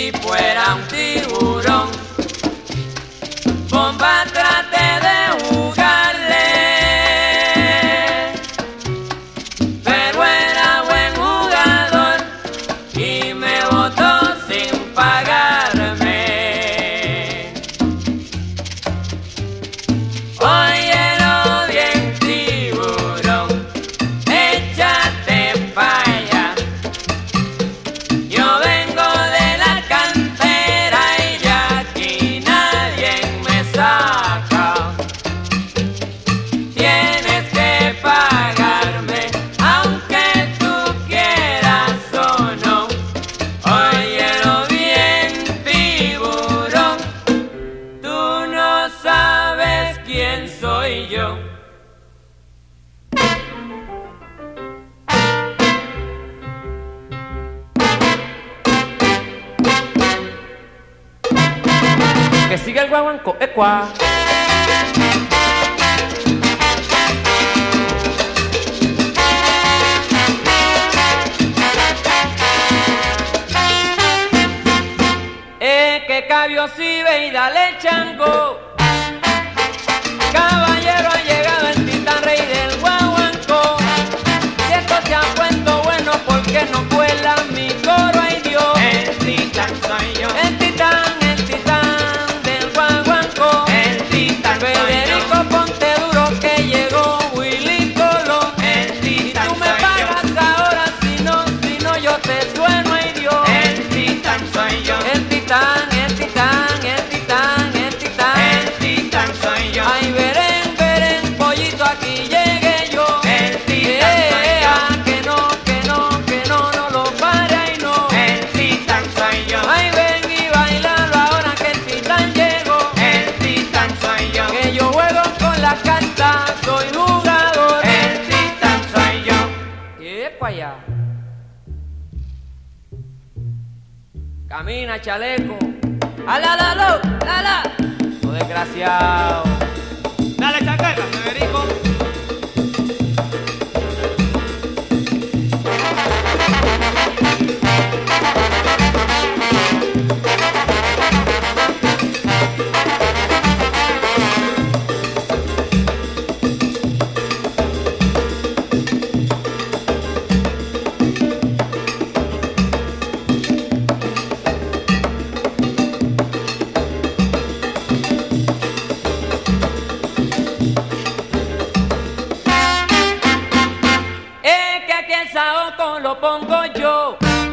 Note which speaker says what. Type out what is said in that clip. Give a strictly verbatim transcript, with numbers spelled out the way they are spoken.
Speaker 1: si fuera un tiburón, bomba traté de jugarle, pero era buen jugador y me botó sin pagarme. Óyelo bien, tiburón, échate pa' allá. Yo vengo de la cantera y ya aquí nadie me saca. Tienes que pagarme aunque tú quieras o no. Óyelo bien, tiburón, tú no sabes quién soy yo.
Speaker 2: Que siga el guaguanco, ecua.
Speaker 1: Eh, que cabio si ve y dale chango. Caballero ha llegado el titán rey del guaguanco. Si esto se ha puesto bueno, ¿por qué no cuela mi coro? Ay Dios, el titán soy yo. El titán, el titán del guaguanco. El titán Federico soy yo. Ponte duro que llegó Willy Colón. El titán y tú me pagas yo. Ahora, si no, si no yo te sueno, ay Dios. El titán soy yo. El titán, el titán, el titán, el titán. El titán soy yo. Ay, veren, veren, pollito, aquí llegué yo. El titán soy yo. Que no, que no, que no, no lo para y no. El titán soy yo. Ay, ven y bailalo ahora que el titán llegó. El titán soy yo. Que yo juego con la carta, soy jugador. El titán soy yo.
Speaker 2: ¿Qué pa' allá?
Speaker 1: Camina, chaleco. ¡Ala, la, la, la, la!
Speaker 2: Oh, desgraciado.
Speaker 3: Dale, chaqueta, Federico.
Speaker 1: Es que aquí el saoco lo pongo yo.